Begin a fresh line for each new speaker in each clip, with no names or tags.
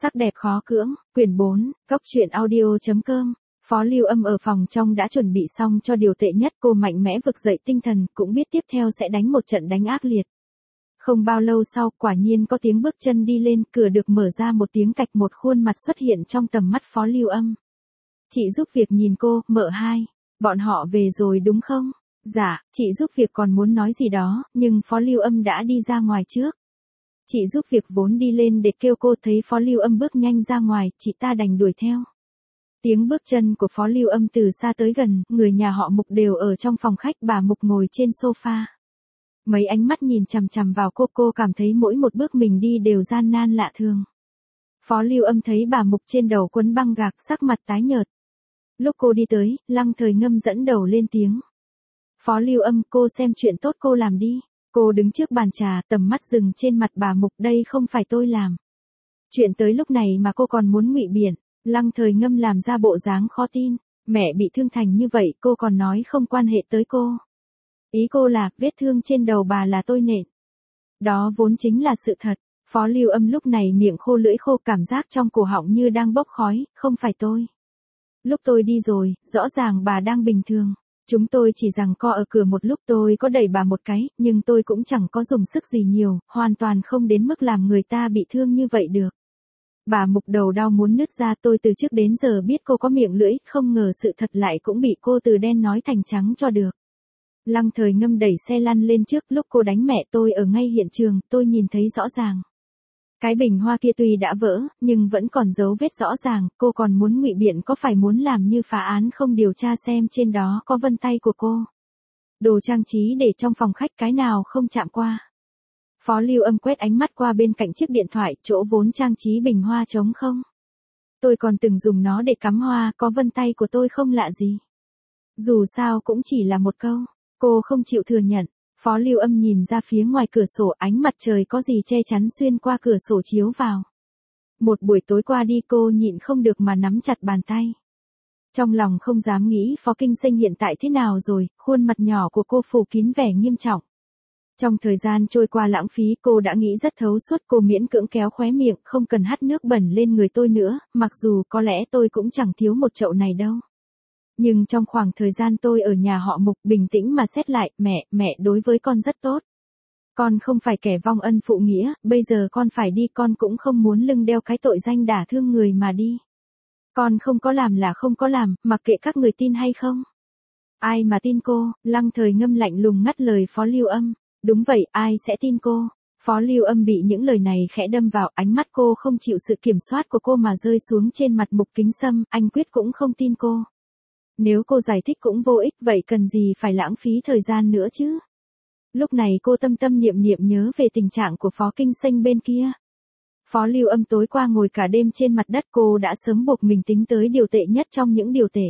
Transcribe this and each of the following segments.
Sắc đẹp khó cưỡng, quyển 4, Cốc truyện audio.com. Phó Lưu Âm ở phòng trong đã chuẩn bị xong cho điều tệ nhất, cô mạnh mẽ vực dậy tinh thần, cũng biết tiếp theo sẽ đánh một trận đánh ác liệt. Không bao lâu sau, quả nhiên có tiếng bước chân đi lên, cửa được mở ra, một tiếng cạch, một khuôn mặt xuất hiện trong tầm mắt Phó Lưu Âm. Chị giúp việc nhìn cô, mợ hai, bọn họ về rồi đúng không? Dạ, chị giúp việc còn muốn nói gì đó, nhưng Phó Lưu Âm đã đi ra ngoài trước. Chị giúp việc vốn đi lên để kêu cô, thấy Phó Lưu Âm bước nhanh ra ngoài, chị ta đành đuổi theo. Tiếng bước chân của Phó Lưu Âm từ xa tới gần, người nhà họ Mục đều ở trong phòng khách, bà Mục ngồi trên sofa. Mấy ánh mắt nhìn chằm chằm vào cô cảm thấy mỗi một bước mình đi đều gian nan lạ thường. Phó Lưu Âm thấy bà Mục trên đầu quấn băng gạc, sắc mặt tái nhợt. Lúc cô đi tới, Lăng Thời Ngâm dẫn đầu lên tiếng. Phó Lưu Âm, cô xem chuyện tốt cô làm đi. Cô đứng trước bàn trà, tầm mắt dừng trên mặt bà Mục, đây không phải tôi làm. Chuyện tới lúc này mà cô còn muốn ngụy biện. Lăng Thời Ngâm làm ra bộ dáng khó tin. Mẹ bị thương thành như vậy, cô còn nói không quan hệ tới cô. Ý cô là, vết thương trên đầu bà là tôi nện. Đó vốn chính là sự thật. Phó Lưu Âm lúc này miệng khô lưỡi khô, cảm giác trong cổ họng như đang bốc khói, không phải tôi. Lúc tôi đi rồi, rõ ràng bà đang bình thường. Chúng tôi chỉ giằng co ở cửa một lúc, tôi có đẩy bà một cái, nhưng tôi cũng chẳng có dùng sức gì nhiều, hoàn toàn không đến mức làm người ta bị thương như vậy được. Bà Mục đầu đau muốn nứt ra, tôi từ trước đến giờ biết cô có miệng lưỡi, không ngờ sự thật lại cũng bị cô từ đen nói thành trắng cho được. Lăng Thời Ngâm đẩy xe lăn lên trước, lúc cô đánh mẹ tôi ở ngay hiện trường, tôi nhìn thấy rõ ràng. Cái bình hoa kia tuy đã vỡ, nhưng vẫn còn dấu vết rõ ràng, cô còn muốn ngụy biện, có phải muốn làm như phá án không điều tra xem trên đó có vân tay của cô. Đồ trang trí để trong phòng khách cái nào không chạm qua. Phó Lưu Âm quét ánh mắt qua bên cạnh chiếc điện thoại, chỗ vốn trang trí bình hoa trống không. Tôi còn từng dùng nó để cắm hoa, có vân tay của tôi không lạ gì. Dù sao cũng chỉ là một câu, cô không chịu thừa nhận. Phó Lưu Âm nhìn ra phía ngoài cửa sổ, ánh mặt trời có gì che chắn xuyên qua cửa sổ chiếu vào. Một buổi tối qua đi, cô nhịn không được mà nắm chặt bàn tay. Trong lòng không dám nghĩ Phó Kinh Sinh hiện tại thế nào rồi, khuôn mặt nhỏ của cô phủ kín vẻ nghiêm trọng. Trong thời gian trôi qua lãng phí, cô đã nghĩ rất thấu suốt, cô miễn cưỡng kéo khóe miệng, không cần hắt nước bẩn lên người tôi nữa, mặc dù có lẽ tôi cũng chẳng thiếu một chậu này đâu. Nhưng trong khoảng thời gian tôi ở nhà họ Mục, bình tĩnh mà xét lại, mẹ đối với con rất tốt. Con không phải kẻ vong ân phụ nghĩa, bây giờ con phải đi, con cũng không muốn lưng đeo cái tội danh đả thương người mà đi. Con không có làm là không có làm, mặc kệ các người tin hay không. Ai mà tin cô? Lăng Thời Ngâm lạnh lùng ngắt lời Phó Lưu Âm. Đúng vậy, ai sẽ tin cô? Phó Lưu Âm bị những lời này khẽ đâm vào, ánh mắt cô không chịu sự kiểm soát của cô mà rơi xuống trên mặt Mục Kính Sâm, anh quyết cũng không tin cô. Nếu cô giải thích cũng vô ích, vậy cần gì phải lãng phí thời gian nữa chứ? Lúc này cô tâm tâm niệm niệm nhớ về tình trạng của Phó Kinh Sinh bên kia. Phó Lưu Âm tối qua ngồi cả đêm trên mặt đất, cô đã sớm buộc mình tính tới điều tệ nhất trong những điều tệ.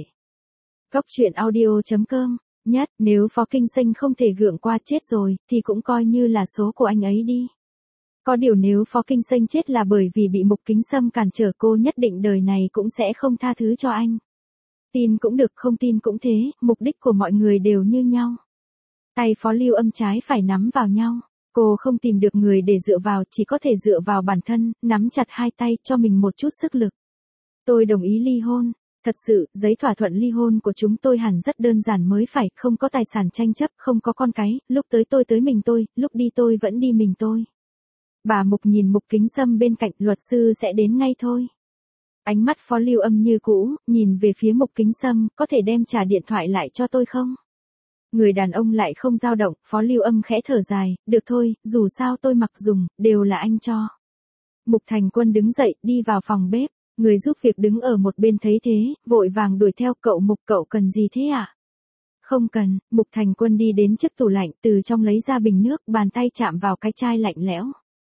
Cốc truyện audio.com. Nhất, nếu Phó Kinh Sinh không thể gượng qua chết rồi, thì cũng coi như là số của anh ấy đi. Có điều nếu Phó Kinh Sinh chết là bởi vì bị Mục Kính Sâm cản trở, cô nhất định đời này cũng sẽ không tha thứ cho anh. Tin cũng được, không tin cũng thế, mục đích của mọi người đều như nhau. Tay Phó Lưu Âm trái phải nắm vào nhau. Cô không tìm được người để dựa vào, chỉ có thể dựa vào bản thân, nắm chặt hai tay, cho mình một chút sức lực. Tôi đồng ý ly hôn. Thật sự, giấy thỏa thuận ly hôn của chúng tôi hẳn rất đơn giản mới phải, không có tài sản tranh chấp, không có con cái, lúc tới tôi tới mình tôi, lúc đi tôi vẫn đi mình tôi. Bà Mục nhìn Mục Kính Sâm bên cạnh, luật sư sẽ đến ngay thôi. Ánh mắt Phó Lưu Âm như cũ, nhìn về phía Mục Kính Sâm, có thể đem trả điện thoại lại cho tôi không? Người đàn ông lại không dao động, Phó Lưu Âm khẽ thở dài, được thôi, dù sao tôi mặc dùng, đều là anh cho. Mục Thành Quân đứng dậy, đi vào phòng bếp, người giúp việc đứng ở một bên thấy thế, vội vàng đuổi theo, cậu Mục, cậu cần gì thế ạ? Không cần. Mục Thành Quân đi đến trước tủ lạnh, từ trong lấy ra bình nước, bàn tay chạm vào cái chai lạnh lẽo.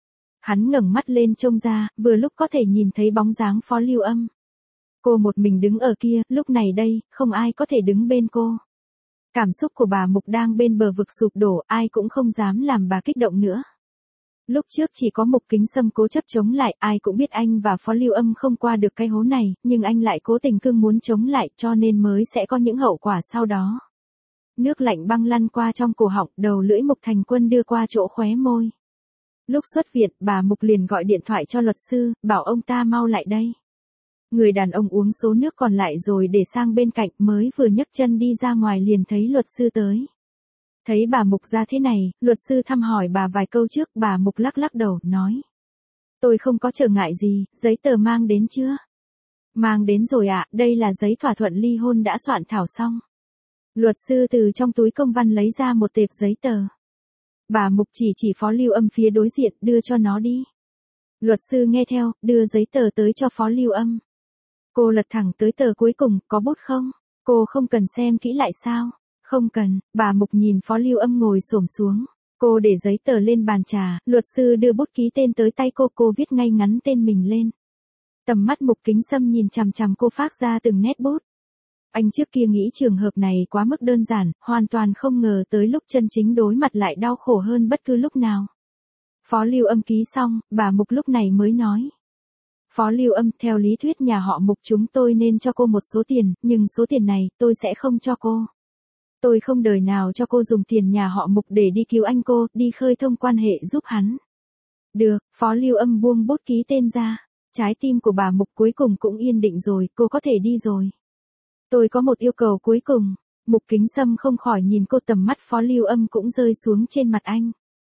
Hắn ngẩng mắt lên trông ra, vừa lúc có thể nhìn thấy bóng dáng Phó Lưu Âm. Cô một mình đứng ở kia, lúc này đây, không ai có thể đứng bên cô. Cảm xúc của bà Mục đang bên bờ vực sụp đổ, ai cũng không dám làm bà kích động nữa. Lúc trước chỉ có Mục Kính Sâm cố chấp chống lại, ai cũng biết anh và Phó Lưu Âm không qua được cái hố này, nhưng anh lại cố tình cương muốn chống lại, cho nên mới sẽ có những hậu quả sau đó. Nước lạnh băng lăn qua trong cổ họng, đầu lưỡi Mục Thành Quân đưa qua chỗ khóe môi. Lúc xuất viện, bà Mục liền gọi điện thoại cho luật sư, bảo ông ta mau lại đây. Người đàn ông uống số nước còn lại rồi để sang bên cạnh, mới vừa nhấc chân đi ra ngoài liền thấy luật sư tới. Thấy bà Mục ra thế này, luật sư thăm hỏi bà vài câu trước, bà Mục lắc lắc đầu, nói. Tôi không có trở ngại gì, giấy tờ mang đến chưa? Mang đến rồi ạ, đây là giấy thỏa thuận ly hôn đã soạn thảo xong. Luật sư từ trong túi công văn lấy ra một tệp giấy tờ. Bà Mục chỉ Phó Lưu Âm phía đối diện, đưa cho nó đi. Luật sư nghe theo, đưa giấy tờ tới cho Phó Lưu Âm. Cô lật thẳng tới tờ cuối cùng, có bút không? Cô không cần xem kỹ lại sao? Không cần, bà Mục nhìn Phó Lưu Âm ngồi xổm xuống. Cô để giấy tờ lên bàn trà, luật sư đưa bút ký tên tới tay cô viết ngay ngắn tên mình lên. Tầm mắt Mục Kính Sâm nhìn chằm chằm cô phác ra từng nét bút. Anh trước kia nghĩ trường hợp này quá mức đơn giản, hoàn toàn không ngờ tới lúc chân chính đối mặt lại đau khổ hơn bất cứ lúc nào. Phó Lưu Âm ký xong, bà Mục lúc này mới nói. Phó Lưu Âm, theo lý thuyết nhà họ Mục chúng tôi nên cho cô một số tiền, nhưng số tiền này, tôi sẽ không cho cô. Tôi không đời nào cho cô dùng tiền nhà họ Mục để đi cứu anh cô, đi khơi thông quan hệ giúp hắn. Được, Phó Lưu Âm buông bút ký tên ra. Trái tim của bà Mục cuối cùng cũng yên định rồi, cô có thể đi rồi. Tôi có một yêu cầu cuối cùng. Mục Kính Sâm không khỏi nhìn cô, tầm mắt Phó Lưu Âm cũng rơi xuống trên mặt anh.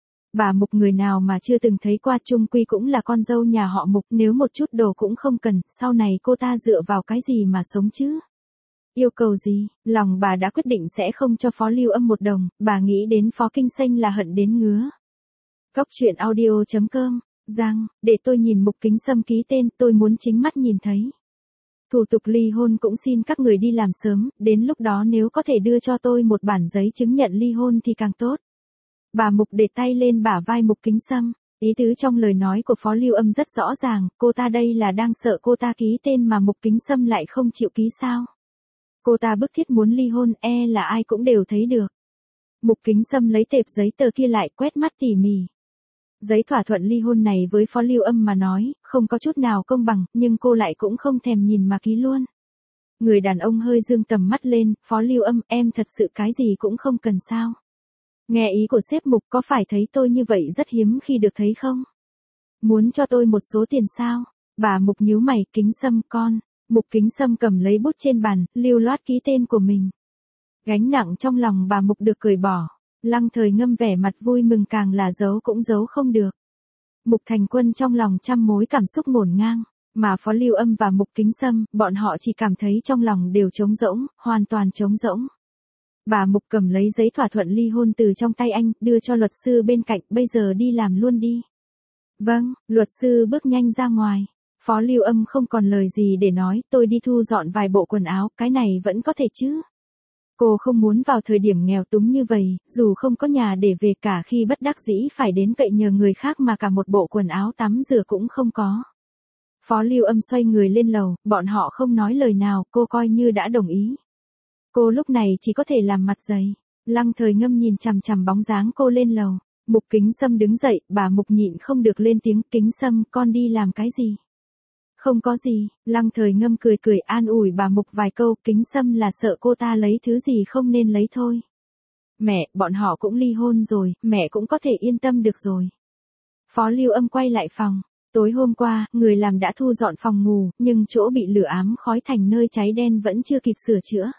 Bà Mục người nào mà chưa từng thấy qua, chung quy cũng là con dâu nhà họ Mục, nếu một chút đồ cũng không cần, sau này cô ta dựa vào cái gì mà sống chứ? Yêu cầu gì? Lòng bà đã quyết định sẽ không cho Phó Lưu Âm một đồng, bà nghĩ đến Phó Kinh Xanh là hận đến ngứa. Góc truyện audio.com, Giang, để tôi nhìn Mục Kính Sâm ký tên, tôi muốn chính mắt nhìn thấy. Thủ tục ly hôn cũng xin các người đi làm sớm, đến lúc đó nếu có thể đưa cho tôi một bản giấy chứng nhận ly hôn thì càng tốt. Bà Mục để tay lên bả vai Mục Kính Sâm, ý tứ trong lời nói của Phó Lưu Âm rất rõ ràng, cô ta đây là đang sợ cô ta ký tên mà Mục Kính Sâm lại không chịu ký sao. Cô ta bức thiết muốn ly hôn, là ai cũng đều thấy được. Mục Kính Sâm lấy tệp giấy tờ kia lại, quét mắt tỉ mỉ. Giấy thỏa thuận ly hôn này với Phó Lưu Âm mà nói, không có chút nào công bằng, nhưng cô lại cũng không thèm nhìn mà ký luôn. Người đàn ông hơi dương tầm mắt lên, Phó Lưu Âm, em thật sự cái gì cũng không cần sao. Nghe ý của sếp Mục, có phải thấy tôi như vậy rất hiếm khi được thấy không? Muốn cho tôi một số tiền sao? Bà Mục nhíu mày, Kính Sâm con. Mục Kính Sâm cầm lấy bút trên bàn, lưu loát ký tên của mình. Gánh nặng trong lòng bà Mục được cởi bỏ. Lăng Thời Ngâm vẻ mặt vui mừng, càng là giấu cũng giấu không được. Mục Thành Quân trong lòng trăm mối cảm xúc ngổn ngang, mà Phó Lưu Âm và Mục Kính Sâm, bọn họ chỉ cảm thấy trong lòng đều trống rỗng, hoàn toàn trống rỗng. Bà Mục cầm lấy giấy thỏa thuận ly hôn từ trong tay anh, đưa cho luật sư bên cạnh, bây giờ đi làm luôn đi. Vâng, luật sư bước nhanh ra ngoài. Phó Lưu Âm không còn lời gì để nói, tôi đi thu dọn vài bộ quần áo, cái này vẫn có thể chứ. Cô không muốn vào thời điểm nghèo túng như vậy, dù không có nhà để về, cả khi bất đắc dĩ phải đến cậy nhờ người khác mà cả một bộ quần áo tắm rửa cũng không có. Phó Lưu Âm xoay người lên lầu, bọn họ không nói lời nào, cô coi như đã đồng ý. Cô lúc này chỉ có thể làm mặt dày. Lăng Thời Ngâm nhìn chằm chằm bóng dáng cô lên lầu. Mục Kính Sâm đứng dậy, bà Mục nhịn không được lên tiếng, Kính Sâm, con đi làm cái gì? Không có gì, Lăng Thời Ngâm cười cười an ủi bà Mục vài câu, Kính Sâm là sợ cô ta lấy thứ gì không nên lấy thôi. Mẹ, bọn họ cũng ly hôn rồi, mẹ cũng có thể yên tâm được rồi. Phó Lưu Âm quay lại phòng. Tối hôm qua, người làm đã thu dọn phòng ngủ, nhưng chỗ bị lửa ám khói thành nơi cháy đen vẫn chưa kịp sửa chữa.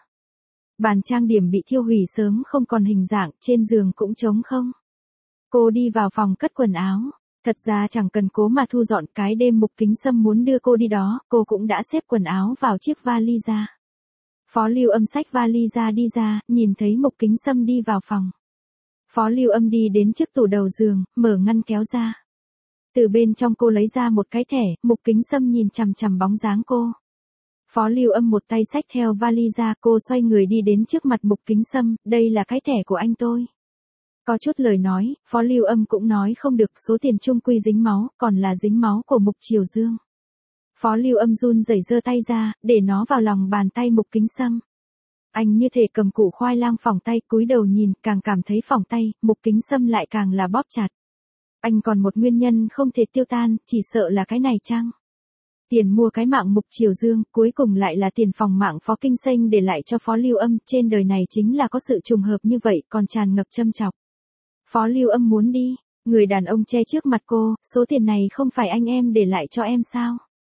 Bàn trang điểm bị thiêu hủy sớm không còn hình dạng, trên giường cũng trống không. Cô đi vào phòng cất quần áo. Thật ra chẳng cần cố mà thu dọn, cái đêm Mục Kính Sâm muốn đưa cô đi đó, cô cũng đã xếp quần áo vào chiếc vali ra. Phó Lưu Âm xách vali ra đi ra, nhìn thấy Mục Kính Sâm đi vào phòng. Phó Lưu Âm đi đến trước tủ đầu giường, mở ngăn kéo ra. Từ bên trong cô lấy ra một cái thẻ, Mục Kính Sâm nhìn chằm chằm bóng dáng cô. Phó Lưu Âm một tay xách theo vali ra, cô xoay người đi đến trước mặt Mục Kính Sâm, đây là cái thẻ của anh tôi. Có chút lời nói, Phó Lưu Âm cũng nói không được, số tiền chung quy dính máu, còn là dính máu của Mục Triều Dương. Phó Lưu Âm run rẩy giơ tay ra, để nó vào lòng bàn tay Mục Kính Sâm. Anh như thể cầm củ khoai lang phỏng tay, cúi đầu nhìn, càng cảm thấy phỏng tay, Mục Kính Sâm lại càng là bóp chặt. Anh còn một nguyên nhân không thể tiêu tan, chỉ sợ là cái này chăng? Tiền mua cái mạng Mục Triều Dương, cuối cùng lại là tiền phòng mạng Phó Kinh Xanh để lại cho Phó Lưu Âm, trên đời này chính là có sự trùng hợp như vậy, còn tràn ngập châm chọc. Phó Lưu Âm muốn đi, Người đàn ông che trước mặt cô, số tiền này không phải anh em để lại cho em sao?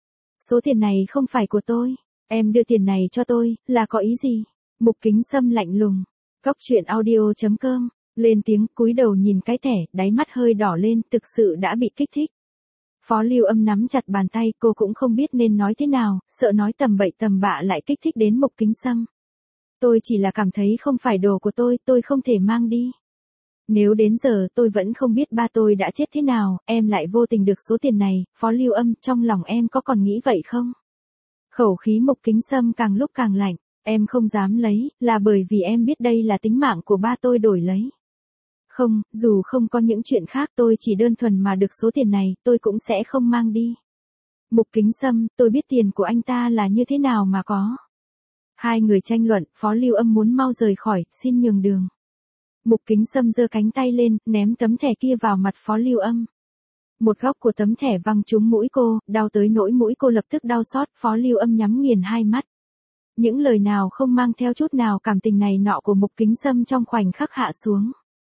Số tiền này không phải của tôi. Em đưa tiền này cho tôi, là có ý gì? Mục Kính Sâm lạnh lùng. Cóc truyện audio.com. Lên tiếng cúi đầu nhìn cái thẻ, đáy mắt hơi đỏ lên, thực sự đã bị kích thích. Phó Lưu Âm nắm chặt bàn tay, cô cũng không biết nên nói thế nào, sợ nói tầm bậy tầm bạ lại kích thích đến Mục Kính Sâm. Tôi chỉ là cảm thấy không phải đồ của tôi không thể mang đi. Nếu đến giờ tôi vẫn không biết ba tôi đã chết thế nào, em lại vô tình được số tiền này, Phó Lưu Âm, trong lòng em có còn nghĩ vậy không? Khẩu khí Mục Kính Sâm càng lúc càng lạnh, em không dám lấy, là bởi vì em biết đây là tính mạng của ba tôi đổi lấy. Không, dù không có những chuyện khác tôi chỉ đơn thuần mà được số tiền này, tôi cũng sẽ không mang đi. Mục Kính Sâm, tôi biết tiền của anh ta là như thế nào mà có. Hai người tranh luận, Phó Lưu Âm muốn mau rời khỏi, xin nhường đường. Mục Kính Sâm giơ cánh tay lên, ném tấm thẻ kia vào mặt Phó Lưu Âm. Một góc của tấm thẻ văng trúng mũi cô, đau tới nỗi mũi cô lập tức đau xót, Phó Lưu Âm nhắm nghiền hai mắt. Những lời nào không mang theo chút nào cảm tình này nọ của Mục Kính Sâm trong khoảnh khắc hạ xuống.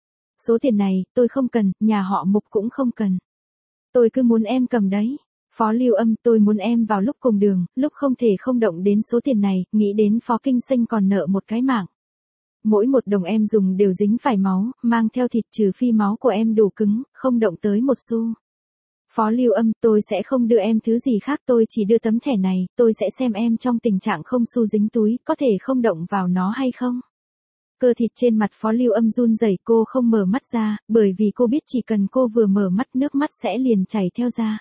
Số tiền này, tôi không cần, nhà họ Mục cũng không cần. Tôi cứ muốn em cầm đấy. Phó Lưu Âm, tôi muốn em vào lúc cùng đường, lúc không thể không động đến số tiền này, nghĩ đến Phó Kinh Sinh còn nợ một cái mạng. Mỗi một đồng em dùng đều dính phải máu, mang theo thịt trừ phi máu của em đủ cứng, không động tới một xu. Phó Lưu Âm, tôi sẽ không đưa em thứ gì khác, tôi chỉ đưa tấm thẻ này, tôi sẽ xem em trong tình trạng không xu dính túi, có thể không động vào nó hay không. Cơ thịt trên mặt Phó Lưu Âm run rẩy, cô không mở mắt ra, bởi vì cô biết chỉ cần cô vừa mở mắt nước mắt sẽ liền chảy theo ra.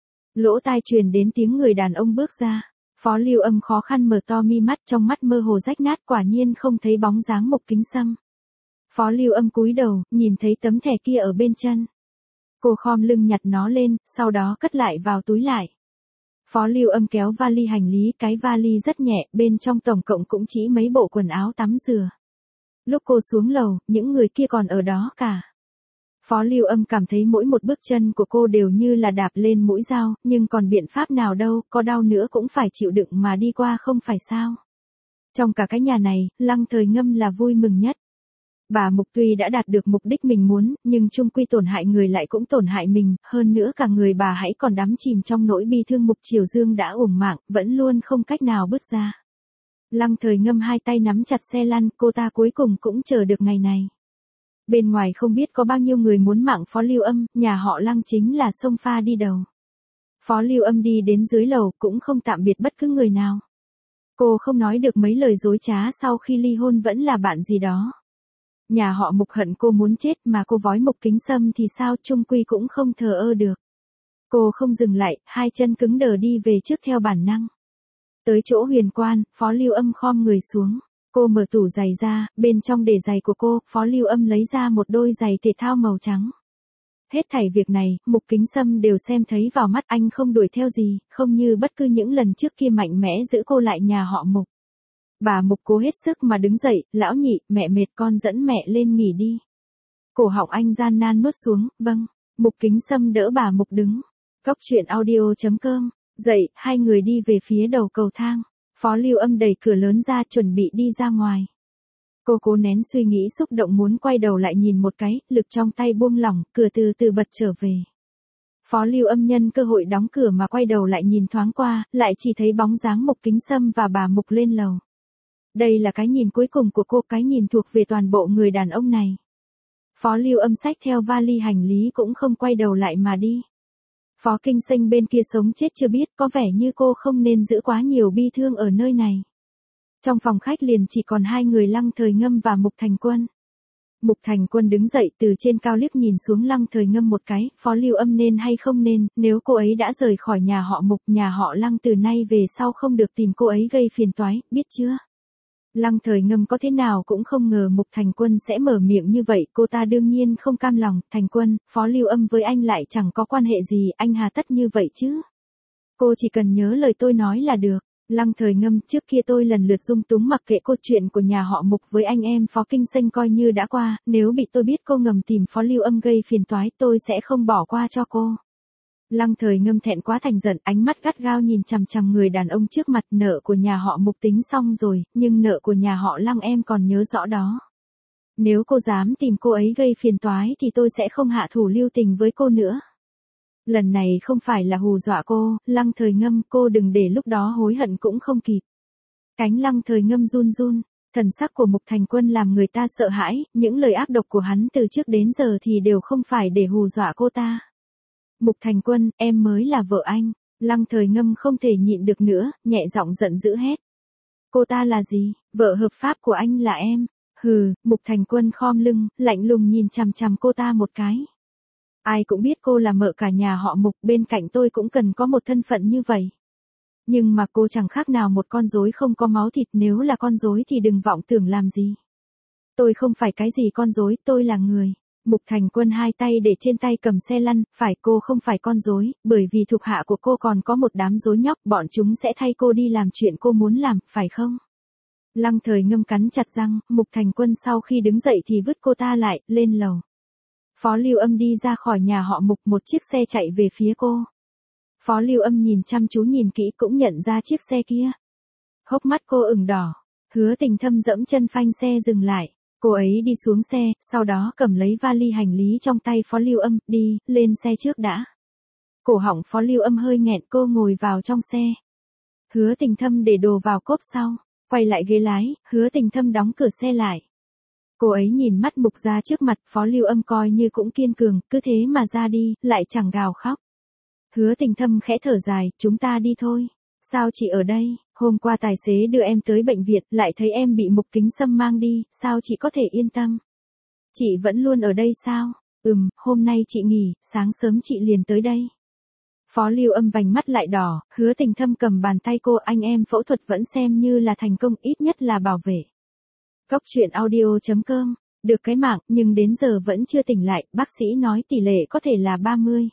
Lỗ tai truyền đến tiếng người đàn ông bước ra. Phó Lưu Âm khó khăn mở to mi mắt, trong mắt mơ hồ rách nát, quả nhiên không thấy bóng dáng Mục Kính Sâm. Phó Lưu Âm cúi đầu, nhìn thấy tấm thẻ kia ở bên chân. Cô khom lưng nhặt nó lên, sau đó cất lại vào túi lại. Phó Lưu Âm kéo vali hành lý, cái vali rất nhẹ, bên trong tổng cộng cũng chỉ mấy bộ quần áo tắm rửa. Lúc cô xuống lầu, những người kia còn ở đó cả. Phó Lưu Âm cảm thấy mỗi một bước chân của cô đều như là đạp lên mũi dao, nhưng còn biện pháp nào đâu, có đau nữa cũng phải chịu đựng mà đi qua không phải sao. Trong cả cái nhà này, Lăng Thời Ngâm là vui mừng nhất. Bà Mục tuy đã đạt được mục đích mình muốn, nhưng chung quy tổn hại người lại cũng tổn hại mình, hơn nữa cả người bà hãy còn đắm chìm trong nỗi bi thương. Mục Triều Dương đã uổng mạng, vẫn luôn không cách nào bứt ra. Lăng Thời Ngâm hai tay nắm chặt xe lăn, cô ta cuối cùng cũng chờ được ngày này. Bên ngoài không biết có bao nhiêu người muốn mạng Phó Lưu Âm, nhà họ Lăng chính là xông pha đi đầu. Phó Lưu Âm đi đến dưới lầu cũng không tạm biệt bất cứ người nào. Cô không nói được mấy lời dối trá, sau khi ly hôn vẫn là bạn gì đó. Nhà họ Mục hận cô muốn chết, mà cô vói Mục Kính Sâm thì sao, chung quy cũng không thờ ơ được. Cô không dừng lại, hai chân cứng đờ đi về trước theo bản năng. Tới chỗ huyền quan, Phó Lưu Âm khom người xuống. Cô mở tủ giày ra, bên trong để giày của cô, Phó Lưu Âm lấy ra một đôi giày thể thao màu trắng. Hết thảy việc này, Mục Kính Sâm đều xem thấy vào mắt, anh không đuổi theo gì, không như bất cứ những lần trước kia mạnh mẽ giữ cô lại nhà họ Mục. Bà Mục cố hết sức mà đứng dậy, lão nhị, mẹ mệt con dẫn mẹ lên nghỉ đi. Cổ họng anh gian nan nuốt xuống, vâng. Mục Kính Sâm đỡ bà Mục đứng. Cóc truyện audio.com. Dậy, hai người đi về phía đầu cầu thang. Phó Lưu Âm đẩy cửa lớn ra chuẩn bị đi ra ngoài. Cô cố nén suy nghĩ xúc động muốn quay đầu lại nhìn một cái, lực trong tay buông lỏng, cửa từ từ bật trở về. Phó Lưu Âm nhân cơ hội đóng cửa mà quay đầu lại nhìn thoáng qua, lại chỉ thấy bóng dáng Mục Kính Sâm và bà Mục lên lầu. Đây là cái nhìn cuối cùng của cô, cái nhìn thuộc về toàn bộ người đàn ông này. Phó Lưu Âm xách theo vali hành lý cũng không quay đầu lại mà đi. Phó Kinh Sinh bên kia sống chết chưa biết, có vẻ như cô không nên giữ quá nhiều bi thương ở nơi này. Trong phòng khách liền chỉ còn hai người Lăng Thời Ngâm và Mục Thành Quân. Mục Thành Quân đứng dậy từ trên cao liếc nhìn xuống Lăng Thời Ngâm một cái, Phó Lưu Âm nên hay không nên, nếu cô ấy đã rời khỏi nhà họ Mục, nhà họ Lăng từ nay về sau không được tìm cô ấy gây phiền toái, biết chưa? Lăng Thời Ngâm có thế nào cũng không ngờ Mục Thành Quân sẽ mở miệng như vậy, cô ta đương nhiên không cam lòng. Thành Quân, Phó Lưu Âm với anh lại chẳng có quan hệ gì, anh hà tất như vậy chứ? Cô chỉ cần nhớ lời tôi nói là được. Lăng Thời Ngâm, trước kia tôi lần lượt dung túng mặc kệ cô, chuyện của nhà họ Mục với anh em Phó Kinh Sinh coi như đã qua, nếu bị tôi biết cô ngầm tìm Phó Lưu Âm gây phiền toái, tôi sẽ không bỏ qua cho cô. Lăng Thời Ngâm thẹn quá thành giận, ánh mắt gắt gao nhìn chằm chằm người đàn ông trước mặt. Nợ của nhà họ Mục tính xong rồi, nhưng nợ của nhà họ Lăng em còn nhớ rõ đó. Nếu cô dám tìm cô ấy gây phiền toái thì tôi sẽ không hạ thủ lưu tình với cô nữa. Lần này không phải là hù dọa cô, Lăng Thời Ngâm, cô đừng để lúc đó hối hận cũng không kịp. Cánh Lăng Thời Ngâm run run, thần sắc của Mục Thành Quân làm người ta sợ hãi, những lời ác độc của hắn từ trước đến giờ thì đều không phải để hù dọa cô ta. Mục Thành Quân, em mới là vợ anh. Lăng Thời Ngâm không thể nhịn được nữa, nhẹ giọng giận dữ hét. Cô ta là gì? Vợ hợp pháp của anh là em. Hừ, Mục Thành Quân khom lưng, lạnh lùng nhìn chằm chằm cô ta một cái. Ai cũng biết cô là mợ cả nhà họ Mục, bên cạnh tôi cũng cần có một thân phận như vậy. Nhưng mà cô chẳng khác nào một con rối không có máu thịt, nếu là con rối thì đừng vọng tưởng làm gì. Tôi không phải cái gì con rối, tôi là người. Mục Thành Quân hai tay để trên tay cầm xe lăn, phải, cô không phải con rối, bởi vì thuộc hạ của cô còn có một đám rối nhóc, bọn chúng sẽ thay cô đi làm chuyện cô muốn làm, phải không? Lăng Thời Ngâm cắn chặt răng, Mục Thành Quân sau khi đứng dậy thì vứt cô ta lại, lên lầu. Phó Lưu Âm đi ra khỏi nhà họ Mục, một chiếc xe chạy về phía cô. Phó Lưu Âm nhìn chăm chú nhìn kỹ cũng nhận ra chiếc xe kia. Hốc mắt cô ửng đỏ, Hứa Tình Thâm dẫm chân phanh xe dừng lại. Cô ấy đi xuống xe, sau đó cầm lấy vali hành lý trong tay Phó Lưu Âm, đi, lên xe trước đã. Cổ họng Phó Lưu Âm hơi nghẹn, cô ngồi vào trong xe. Hứa Tình Thâm để đồ vào cốp sau, quay lại ghế lái, Hứa Tình Thâm đóng cửa xe lại. Cô ấy nhìn mắt Mục Gia trước mặt, Phó Lưu Âm coi như cũng kiên cường, cứ thế mà ra đi, lại chẳng gào khóc. Hứa Tình Thâm khẽ thở dài, chúng ta đi thôi. Sao chị ở đây? Hôm qua tài xế đưa em tới bệnh viện, lại thấy em bị Mục Kính Sâm mang đi, sao chị có thể yên tâm? Chị vẫn luôn ở đây sao? Hôm nay chị nghỉ, sáng sớm chị liền tới đây. Phó Lưu Âm vành mắt lại đỏ, Hứa Tình Thâm cầm bàn tay cô, anh em phẫu thuật vẫn xem như là thành công, ít nhất là bảo vệ. Cóc truyện audio.com, được cái mạng, nhưng đến giờ vẫn chưa tỉnh lại, bác sĩ nói tỷ lệ có thể là 30.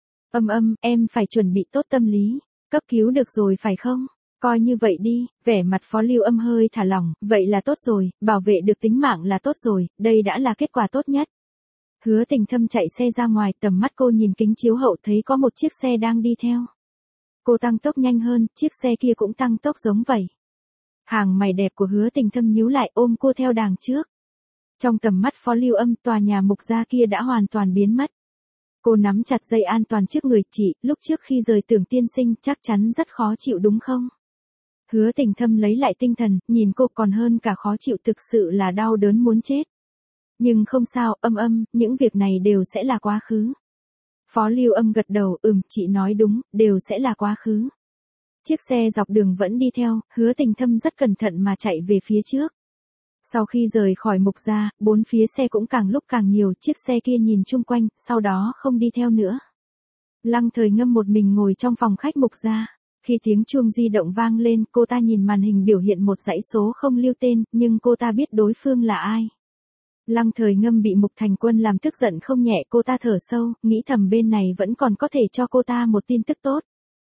Em phải chuẩn bị tốt tâm lý, cấp cứu được rồi phải không? Coi như vậy đi, vẻ mặt Phó Lưu Âm hơi thả lỏng, vậy là tốt rồi, bảo vệ được tính mạng là tốt rồi, đây đã là kết quả tốt nhất. Hứa Tình Thâm chạy xe ra ngoài, tầm mắt cô nhìn kính chiếu hậu thấy có một chiếc xe đang đi theo. Cô tăng tốc nhanh hơn, chiếc xe kia cũng tăng tốc giống vậy. Hàng mày đẹp của Hứa Tình Thâm nhíu lại, ôm cô theo đằng trước. Trong tầm mắt Phó Lưu Âm, tòa nhà Mục Gia kia đã hoàn toàn biến mất. Cô nắm chặt dây an toàn trước người, chị, lúc trước khi rời Tưởng tiên sinh chắc chắn rất khó chịu đúng không? Hứa Tình Thâm lấy lại tinh thần, nhìn cô, còn hơn cả khó chịu, thực sự là đau đớn muốn chết. Nhưng không sao, những việc này đều sẽ là quá khứ. Phó Lưu Âm gật đầu, chị nói đúng, đều sẽ là quá khứ. Chiếc xe dọc đường vẫn đi theo, Hứa Tình Thâm rất cẩn thận mà chạy về phía trước. Sau khi rời khỏi Mục Gia, bốn phía xe cũng càng lúc càng nhiều, chiếc xe kia nhìn chung quanh, sau đó không đi theo nữa. Lăng Thời Ngâm một mình ngồi trong phòng khách Mục Gia. Khi tiếng chuông di động vang lên, cô ta nhìn màn hình biểu hiện một dãy số không lưu tên, nhưng cô ta biết đối phương là ai. Lăng Thời Ngâm bị Mục Thành Quân làm tức giận không nhẹ, cô ta thở sâu, nghĩ thầm bên này vẫn còn có thể cho cô ta một tin tức tốt.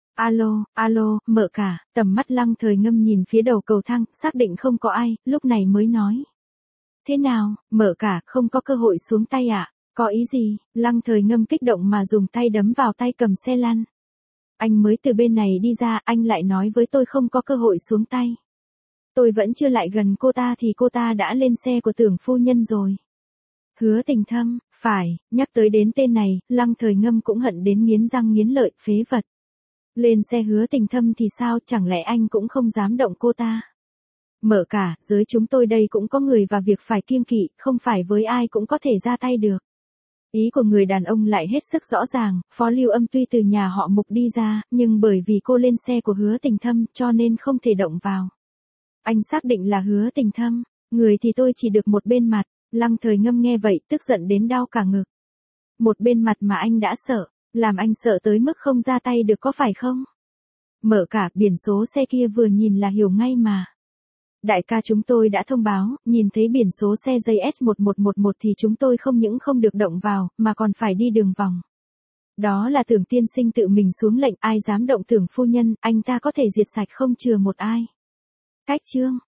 Alo, mợ cả, tầm mắt Lăng Thời Ngâm nhìn phía đầu cầu thang, xác định không có ai, lúc này mới nói. Thế nào, mợ cả, không có cơ hội xuống tay à? Có ý gì? Lăng Thời Ngâm kích động mà dùng tay đấm vào tay cầm xe lăn. Anh mới từ bên này đi ra, anh lại nói với tôi không có cơ hội xuống tay. Tôi vẫn chưa lại gần cô ta thì cô ta đã lên xe của Tưởng phu nhân rồi. Hứa Tình Thâm, phải, nhắc tới đến tên này, Lăng Thời Ngâm cũng hận đến nghiến răng nghiến lợi, phế vật. Lên xe Hứa Tình Thâm thì sao, chẳng lẽ anh cũng không dám động cô ta? Mợ cả, giới chúng tôi đây cũng có người và việc phải kiêng kỵ, không phải với ai cũng có thể ra tay được. Ý của người đàn ông lại hết sức rõ ràng, Phó Lưu Âm tuy từ nhà họ Mục đi ra, nhưng bởi vì cô lên xe của Hứa Tình Thâm cho nên không thể động vào. Anh xác định là Hứa Tình Thâm, người thì tôi chỉ được một bên mặt. Lăng Thời Ngâm nghe vậy tức giận đến đau cả ngực. Một bên mặt mà anh đã sợ, làm anh sợ tới mức không ra tay được có phải không? Mở cả, biển số xe kia vừa nhìn là hiểu ngay mà. Đại ca chúng tôi đã thông báo, nhìn thấy biển số xe JS1111 thì chúng tôi không những không được động vào, mà còn phải đi đường vòng. Đó là Tưởng tiên sinh tự mình xuống lệnh, ai dám động Tưởng phu nhân, anh ta có thể diệt sạch không chừa một ai. Cách chương